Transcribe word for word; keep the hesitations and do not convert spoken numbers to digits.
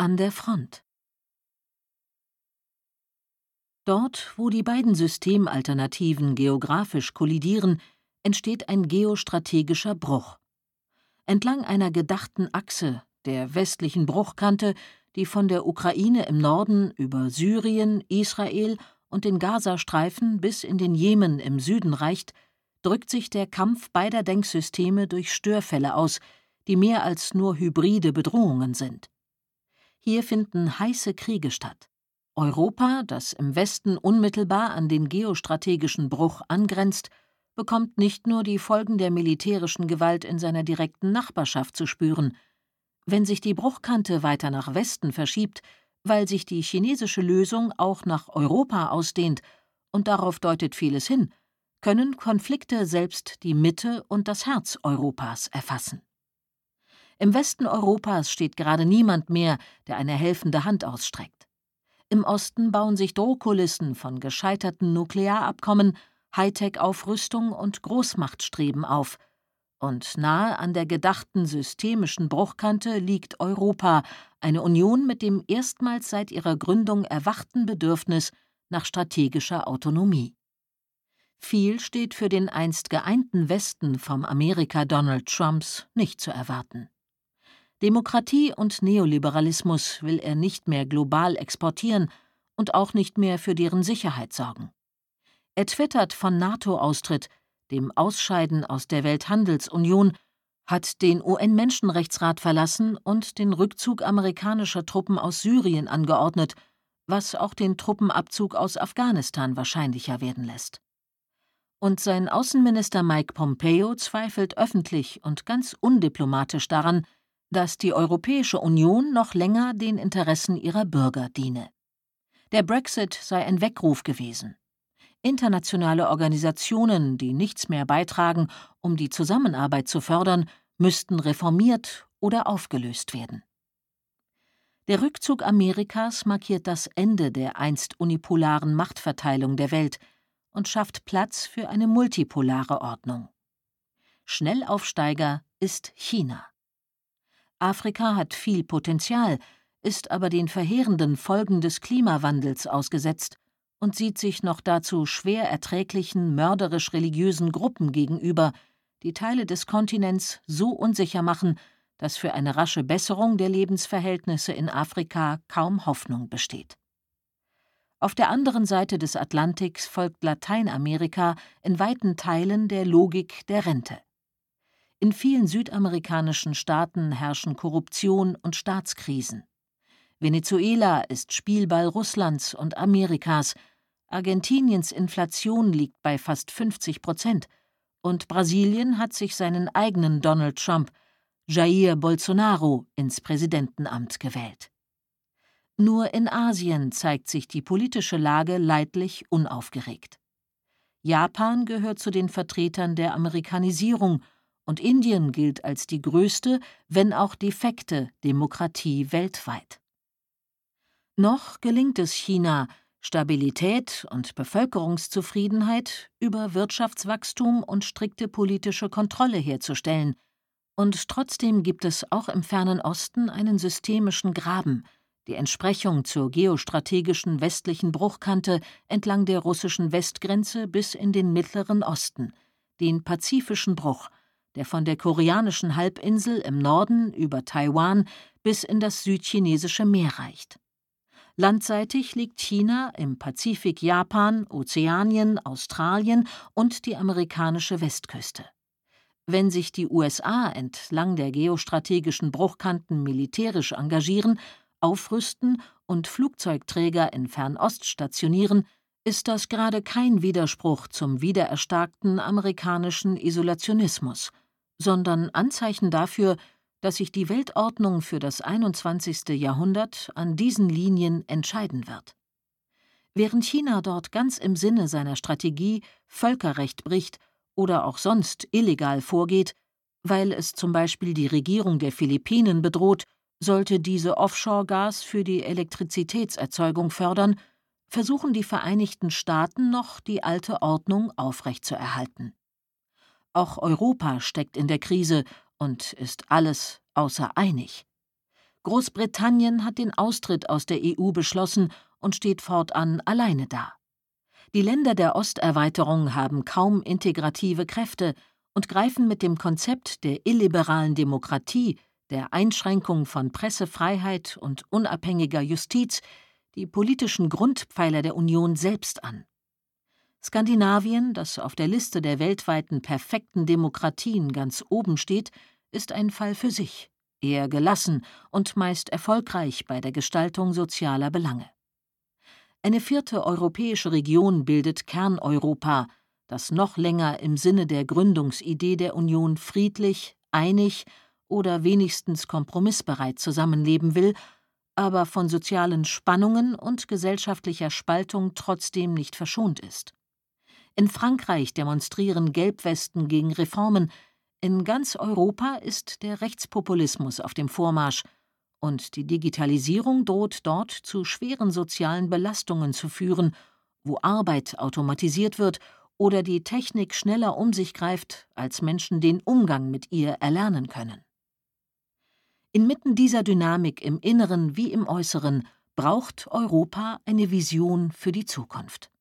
An der Front. Dort, wo die beiden Systemalternativen geografisch kollidieren, entsteht ein geostrategischer Bruch. Entlang einer gedachten Achse, der westlichen Bruchkante, die von der Ukraine im Norden über Syrien, Israel und den Gazastreifen bis in den Jemen im Süden reicht, drückt sich der Kampf beider Denksysteme durch Störfälle aus, die mehr als nur hybride Bedrohungen sind. Hier finden heiße Kriege statt. Europa, das im Westen unmittelbar an den geostrategischen Bruch angrenzt, bekommt nicht nur die Folgen der militärischen Gewalt in seiner direkten Nachbarschaft zu spüren. Wenn sich die Bruchkante weiter nach Westen verschiebt, weil sich die chinesische Lösung auch nach Europa ausdehnt, und darauf deutet vieles hin, können Konflikte selbst die Mitte und das Herz Europas erfassen. Im Westen Europas steht gerade niemand mehr, der eine helfende Hand ausstreckt. Im Osten bauen sich Drohkulissen von gescheiterten Nuklearabkommen, Hightech-Aufrüstung und Großmachtstreben auf. Und nahe an der gedachten systemischen Bruchkante liegt Europa, eine Union mit dem erstmals seit ihrer Gründung erwachten Bedürfnis nach strategischer Autonomie. Viel steht für den einst geeinten Westen vom Amerika Donald Trumps nicht zu erwarten. Demokratie und Neoliberalismus will er nicht mehr global exportieren und auch nicht mehr für deren Sicherheit sorgen. Er twittert von NATO-Austritt, dem Ausscheiden aus der Welthandelsunion, hat den U N-Menschenrechtsrat verlassen und den Rückzug amerikanischer Truppen aus Syrien angeordnet, was auch den Truppenabzug aus Afghanistan wahrscheinlicher werden lässt. Und sein Außenminister Mike Pompeo zweifelt öffentlich und ganz undiplomatisch daran, dass die Europäische Union noch länger den Interessen ihrer Bürger diene. Der Brexit sei ein Weckruf gewesen. Internationale Organisationen, die nichts mehr beitragen, um die Zusammenarbeit zu fördern, müssten reformiert oder aufgelöst werden. Der Rückzug Amerikas markiert das Ende der einst unipolaren Machtverteilung der Welt und schafft Platz für eine multipolare Ordnung. Schnellaufsteiger ist China. Afrika hat viel Potenzial, ist aber den verheerenden Folgen des Klimawandels ausgesetzt und sieht sich noch dazu schwer erträglichen, mörderisch-religiösen Gruppen gegenüber, die Teile des Kontinents so unsicher machen, dass für eine rasche Besserung der Lebensverhältnisse in Afrika kaum Hoffnung besteht. Auf der anderen Seite des Atlantiks folgt Lateinamerika in weiten Teilen der Logik der Rente. In vielen südamerikanischen Staaten herrschen Korruption und Staatskrisen. Venezuela ist Spielball Russlands und Amerikas, Argentiniens Inflation liegt bei fast fünfzig Prozent und Brasilien hat sich seinen eigenen Donald Trump, Jair Bolsonaro, ins Präsidentenamt gewählt. Nur in Asien zeigt sich die politische Lage leidlich unaufgeregt. Japan gehört zu den Vertretern der Amerikanisierung und Indien gilt als die größte, wenn auch defekte Demokratie weltweit. Noch gelingt es China, Stabilität und Bevölkerungszufriedenheit über Wirtschaftswachstum und strikte politische Kontrolle herzustellen, und trotzdem gibt es auch im fernen Osten einen systemischen Graben, die Entsprechung zur geostrategischen westlichen Bruchkante entlang der russischen Westgrenze bis in den Mittleren Osten, den Pazifischen Bruch, der von der koreanischen Halbinsel im Norden über Taiwan bis in das südchinesische Meer reicht. Landseitig liegt China im Pazifik Japan, Ozeanien, Australien und die amerikanische Westküste. Wenn sich die U S A entlang der geostrategischen Bruchkanten militärisch engagieren, aufrüsten und Flugzeugträger in Fernost stationieren, ist das gerade kein Widerspruch zum wiedererstarkten amerikanischen Isolationismus, sondern Anzeichen dafür, dass sich die Weltordnung für das einundzwanzigste Jahrhundert an diesen Linien entscheiden wird. Während China dort ganz im Sinne seiner Strategie Völkerrecht bricht oder auch sonst illegal vorgeht, weil es zum Beispiel die Regierung der Philippinen bedroht, sollte diese Offshore-Gas für die Elektrizitätserzeugung fördern, versuchen die Vereinigten Staaten noch, die alte Ordnung aufrechtzuerhalten. Auch Europa steckt in der Krise und ist alles außer einig. Großbritannien hat den Austritt aus der E U beschlossen und steht fortan alleine da. Die Länder der Osterweiterung haben kaum integrative Kräfte und greifen mit dem Konzept der illiberalen Demokratie, der Einschränkung von Pressefreiheit und unabhängiger Justiz die politischen Grundpfeiler der Union selbst an. Skandinavien, das auf der Liste der weltweiten perfekten Demokratien ganz oben steht, ist ein Fall für sich, eher gelassen und meist erfolgreich bei der Gestaltung sozialer Belange. Eine vierte europäische Region bildet Kerneuropa, das noch länger im Sinne der Gründungsidee der Union friedlich, einig oder wenigstens kompromissbereit zusammenleben will, aber von sozialen Spannungen und gesellschaftlicher Spaltung trotzdem nicht verschont ist. In Frankreich demonstrieren Gelbwesten gegen Reformen, in ganz Europa ist der Rechtspopulismus auf dem Vormarsch, und die Digitalisierung droht dort zu schweren sozialen Belastungen zu führen, wo Arbeit automatisiert wird oder die Technik schneller um sich greift, als Menschen den Umgang mit ihr erlernen können. Inmitten dieser Dynamik im Inneren wie im Äußeren braucht Europa eine Vision für die Zukunft.